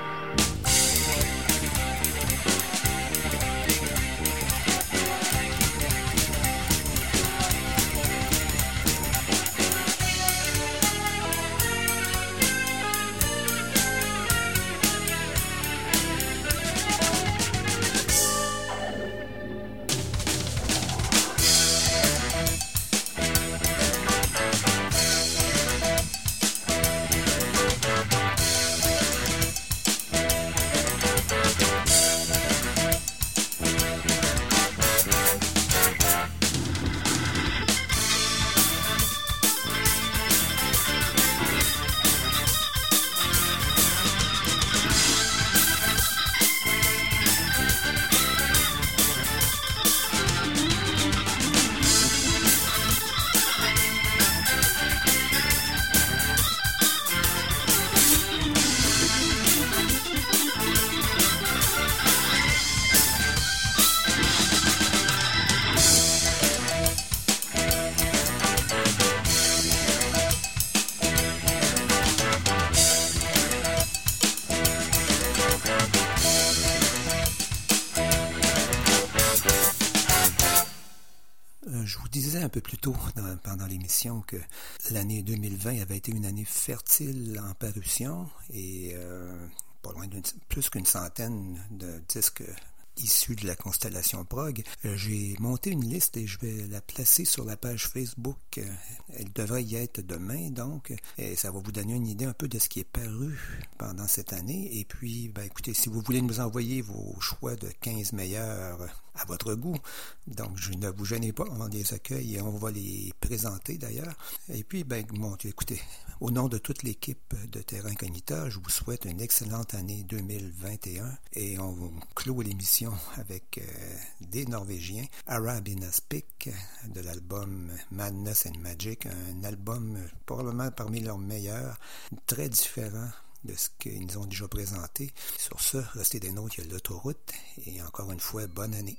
Je vous disais un peu plus tôt pendant l'émission que l'année 2020 avait été une année fertile en parution et pas loin plus qu'une centaine de disques issus de la constellation prog. J'ai monté une liste et je vais la placer sur la page Facebook. Elle devrait y être demain, donc, et ça va vous donner une idée un peu de ce qui est paru pendant cette année. Et puis, ben, écoutez, si vous voulez nous envoyer vos choix de 15 meilleurs à votre goût, donc ne vous gênez pas, on les accueille et on va les présenter d'ailleurs. Et puis, ben, bon, écoutez, au nom de toute l'équipe de Terra Incognita, je vous souhaite une excellente année 2021 et on clôt l'émission avec des Norvégiens, Arabian Aspic, de l'album Madness and Magic, un album probablement parmi leurs meilleurs, très différent de ce qu'ils nous ont déjà présenté. Sur ce, restez des nôtres, il y a l'autoroute et encore une fois, bonne année.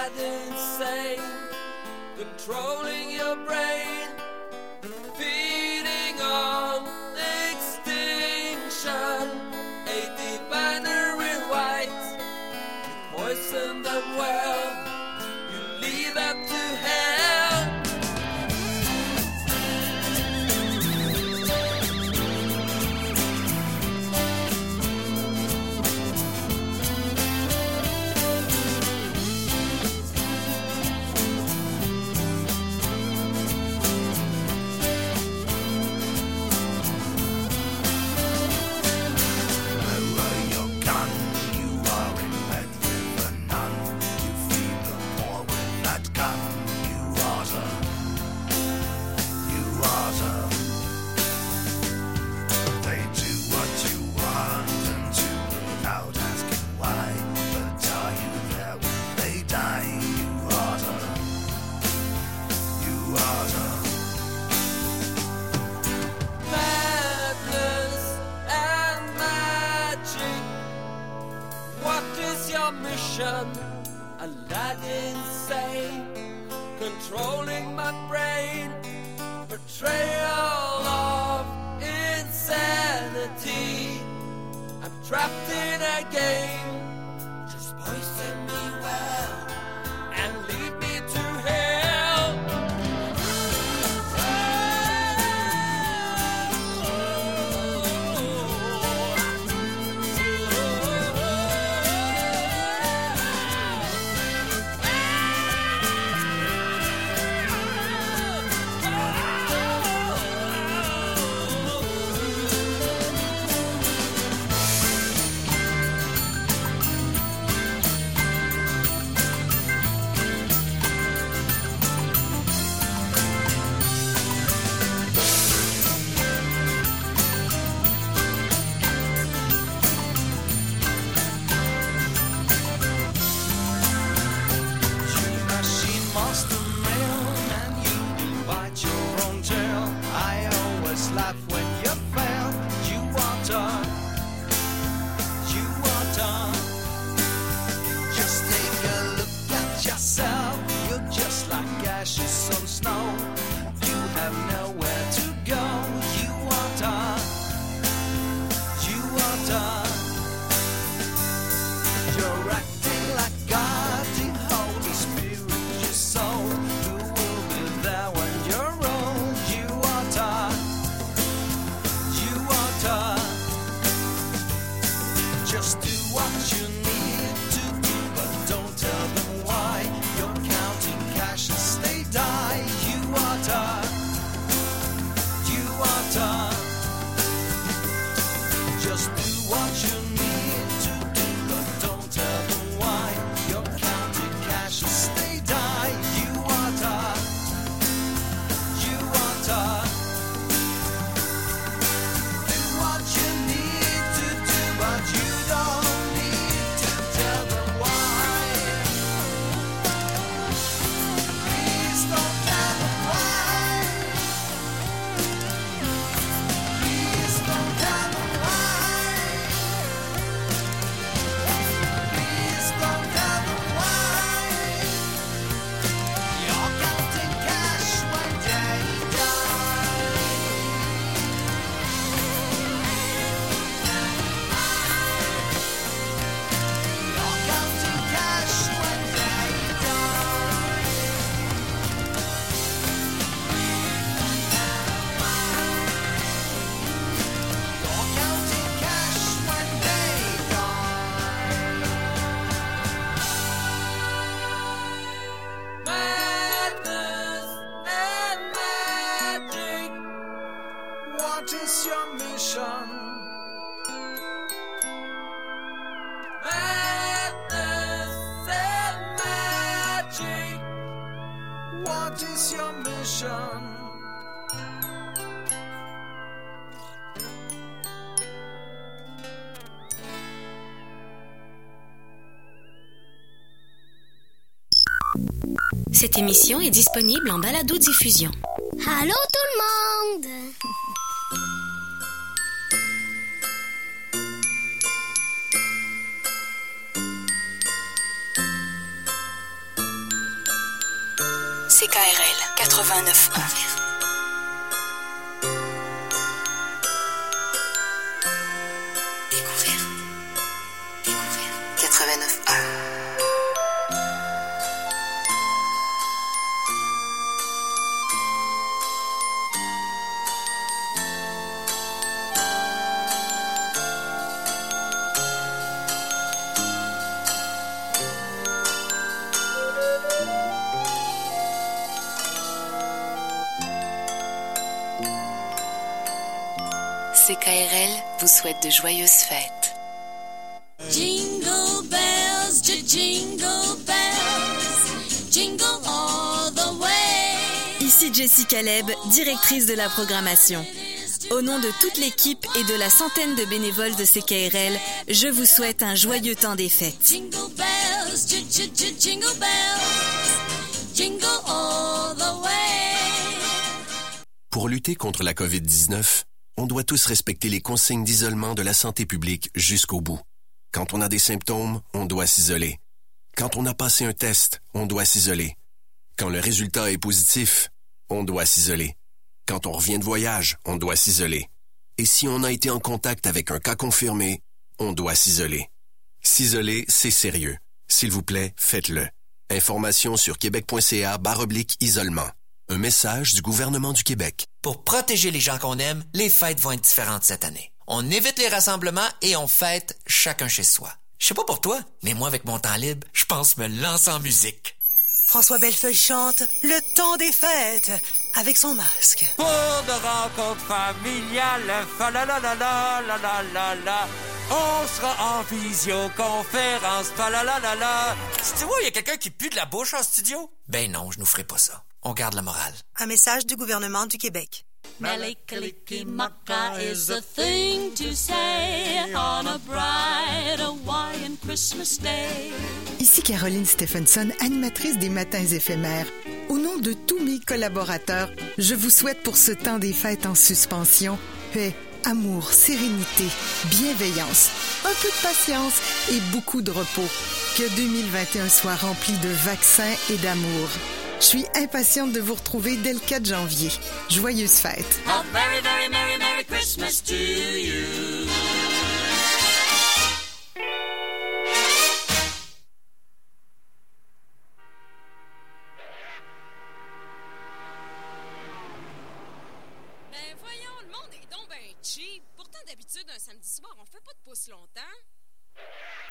lad insane, controlling your brain, feeding on extinction, a binary white. You poison them well, you lead them to hell. Aladdin say, controlling my brain, betrayal of insanity. I'm trapped in a game, just poison me well and lead me to hell. Cette émission est disponible en balado-diffusion. Allô tout le monde! CKRL 89.1. Découverte. 89.1. CKRL vous souhaite de joyeuses fêtes. Jingle bells, jingle bells, jingle all the way. Ici Jessie Caleb, directrice de la programmation. Au nom de toute l'équipe et de la centaine de bénévoles de CKRL, je vous souhaite un joyeux temps des fêtes. Jingle bells, jingle bells, jingle all the way. Pour lutter contre la COVID-19, on doit tous respecter les consignes d'isolement de la santé publique jusqu'au bout. Quand on a des symptômes, on doit s'isoler. Quand on a passé un test, on doit s'isoler. Quand le résultat est positif, on doit s'isoler. Quand on revient de voyage, on doit s'isoler. Et si on a été en contact avec un cas confirmé, on doit s'isoler. S'isoler, c'est sérieux. S'il vous plaît, faites-le. Information sur québec.ca/isolement. Un message du gouvernement du Québec. Pour protéger les gens qu'on aime, les fêtes vont être différentes cette année. On évite les rassemblements et on fête chacun chez soi. Je sais pas pour toi, mais moi, avec mon temps libre, je pense me lancer en musique. François Bellefeuille chante Le temps des fêtes avec son masque. Pour de rencontres familiales, fa la la la la la la la la. On sera en visioconférence, fa la la la la. Tu vois, il y a quelqu'un qui pue de la bouche en studio? Ben non, je nous ferai pas ça. On garde la morale. Un message du gouvernement du Québec. Melikilikimaka is a thing to say on a bright Hawaiian Christmas day. Ici Caroline Stephenson, animatrice des Matins éphémères. Au nom de tous mes collaborateurs, je vous souhaite pour ce temps des fêtes en suspension, paix, amour, sérénité, bienveillance, un peu de patience et beaucoup de repos. Que 2021 soit rempli de vaccins et d'amour. Je suis impatiente de vous retrouver dès le 4 janvier. Joyeuses fêtes! A very, very, merry, merry Christmas to you. Ben voyons, le monde est donc ben cheap. Pourtant, d'habitude, un samedi soir, on fait pas de pouce longtemps.